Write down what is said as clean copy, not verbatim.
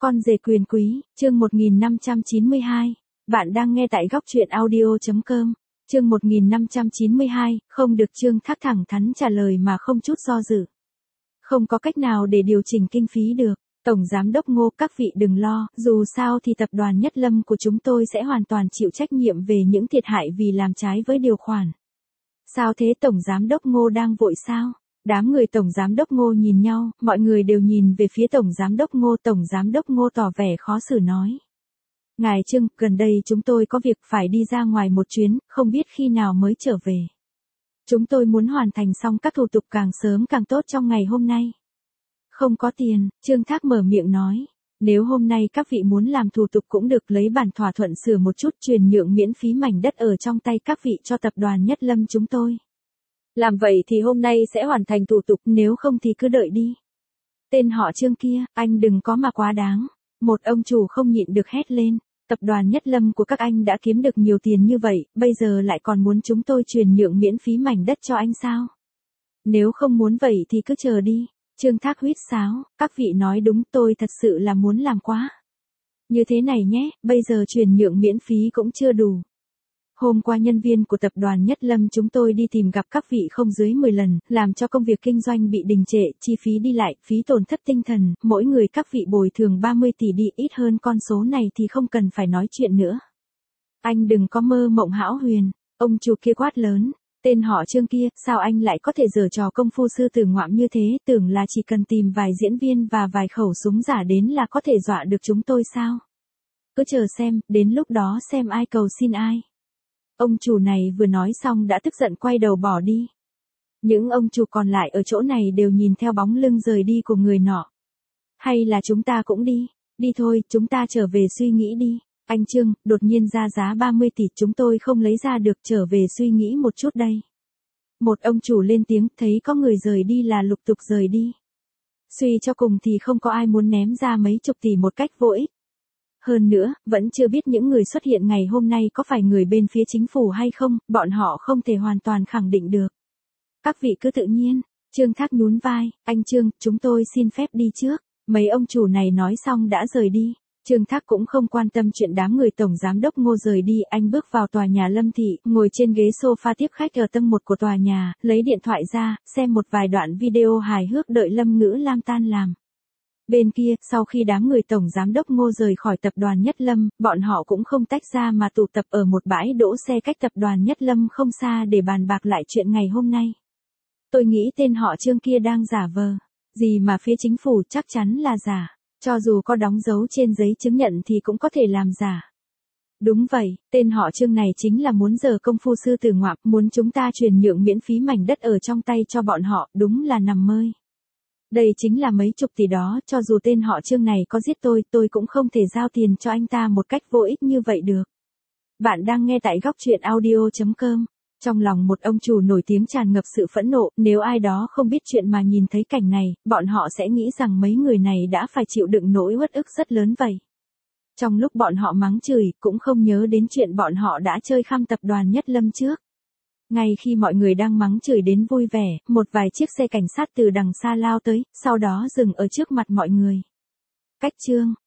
Con rể quyền quý, chương 1592. Bạn đang nghe tại góc truyện audio.com. Chương 1592, không được Trương Thác thẳng thắn trả lời mà không chút do dự. Không có cách nào để điều chỉnh kinh phí được. Tổng Giám đốc Ngô, các vị đừng lo, dù sao thì tập đoàn Nhất Lâm của chúng tôi sẽ hoàn toàn chịu trách nhiệm về những thiệt hại vì làm trái với điều khoản. Sao thế Tổng Giám đốc Ngô đang vội sao? Đám người Tổng Giám đốc Ngô nhìn nhau, mọi người đều nhìn về phía Tổng Giám đốc Ngô. Tổng Giám đốc Ngô tỏ vẻ khó xử nói. Ngài Trương, gần đây chúng tôi có việc phải đi ra ngoài một chuyến, không biết khi nào mới trở về. Chúng tôi muốn hoàn thành xong các thủ tục càng sớm càng tốt trong ngày hôm nay. Không có tiền, Trương Thác mở miệng nói. Nếu hôm nay các vị muốn làm thủ tục cũng được, lấy bản thỏa thuận sửa một chút, chuyển nhượng miễn phí mảnh đất ở trong tay các vị cho tập đoàn Nhất Lâm chúng tôi. Làm vậy thì hôm nay sẽ hoàn thành thủ tục, nếu không thì cứ đợi đi. Tên họ Trương kia, anh đừng có mà quá đáng. Một ông chủ không nhịn được hét lên. Tập đoàn Nhất Lâm của các anh đã kiếm được nhiều tiền như vậy, bây giờ lại còn muốn chúng tôi chuyển nhượng miễn phí mảnh đất cho anh sao? Nếu không muốn vậy thì cứ chờ đi. Trương Thác huýt sáo, các vị nói đúng, tôi thật sự là muốn làm quá. Như thế này nhé, bây giờ chuyển nhượng miễn phí cũng chưa đủ. Hôm qua nhân viên của tập đoàn Nhất Lâm chúng tôi đi tìm gặp các vị không dưới 10 lần, làm cho công việc kinh doanh bị đình trệ, chi phí đi lại, phí tổn thất tinh thần, mỗi người các vị bồi thường 30 tỷ đi, ít hơn con số này thì không cần phải nói chuyện nữa. Anh đừng có mơ mộng hão huyền, ông chủ kia quát lớn. Tên họ Trương kia, sao anh lại có thể giở trò công phu sư tử ngoạm như thế, tưởng là chỉ cần tìm vài diễn viên và vài khẩu súng giả đến là có thể dọa được chúng tôi sao? Cứ chờ xem, đến lúc đó xem ai cầu xin ai. Ông chủ này vừa nói xong đã tức giận quay đầu bỏ đi. Những ông chủ còn lại ở chỗ này đều nhìn theo bóng lưng rời đi của người nọ. Hay là chúng ta cũng đi, đi thôi, chúng ta trở về suy nghĩ đi. Anh Trương, đột nhiên ra giá 30 tỷ chúng tôi không lấy ra được, trở về suy nghĩ một chút đây. Một ông chủ lên tiếng, thấy có người rời đi là lục tục rời đi. Suy cho cùng thì không có ai muốn ném ra mấy chục tỷ một cách vô ích. Hơn nữa, vẫn chưa biết những người xuất hiện ngày hôm nay có phải người bên phía chính phủ hay không, bọn họ không thể hoàn toàn khẳng định được. Các vị cứ tự nhiên. Trương Thác nhún vai, anh Trương, chúng tôi xin phép đi trước. Mấy ông chủ này nói xong đã rời đi. Trương Thác cũng không quan tâm chuyện đám người Tổng Giám đốc Ngô rời đi, anh bước vào tòa nhà Lâm Thị, ngồi trên ghế sofa tiếp khách ở tầng 1 của tòa nhà, lấy điện thoại ra, xem một vài đoạn video hài hước đợi Lâm Ngữ Lam tan làm. Bên kia, sau khi đám người Tổng Giám đốc Ngô rời khỏi tập đoàn Nhất Lâm, bọn họ cũng không tách ra mà tụ tập ở một bãi đỗ xe cách tập đoàn Nhất Lâm không xa để bàn bạc lại chuyện ngày hôm nay. Tôi nghĩ tên họ Trương kia đang giả vờ. Gì mà phía chính phủ chắc chắn là giả. Cho dù có đóng dấu trên giấy chứng nhận thì cũng có thể làm giả. Đúng vậy, tên họ Trương này chính là muốn giở công phu sư tử ngoạm, muốn chúng ta chuyển nhượng miễn phí mảnh đất ở trong tay cho bọn họ, đúng là nằm mơ. Đây chính là mấy chục tỷ đó, cho dù tên họ Trương này có giết tôi cũng không thể giao tiền cho anh ta một cách vô ích như vậy được. Bạn đang nghe tại góc truyện audio.com. Trong lòng một ông chủ nổi tiếng tràn ngập sự phẫn nộ, nếu ai đó không biết chuyện mà nhìn thấy cảnh này, bọn họ sẽ nghĩ rằng mấy người này đã phải chịu đựng nỗi uất ức rất lớn vậy. Trong lúc bọn họ mắng chửi, cũng không nhớ đến chuyện bọn họ đã chơi khăm tập đoàn Nhất Lâm trước. Ngay khi mọi người đang mắng chửi đến vui vẻ, một vài chiếc xe cảnh sát từ đằng xa lao tới, sau đó dừng ở trước mặt mọi người. Cách Trương,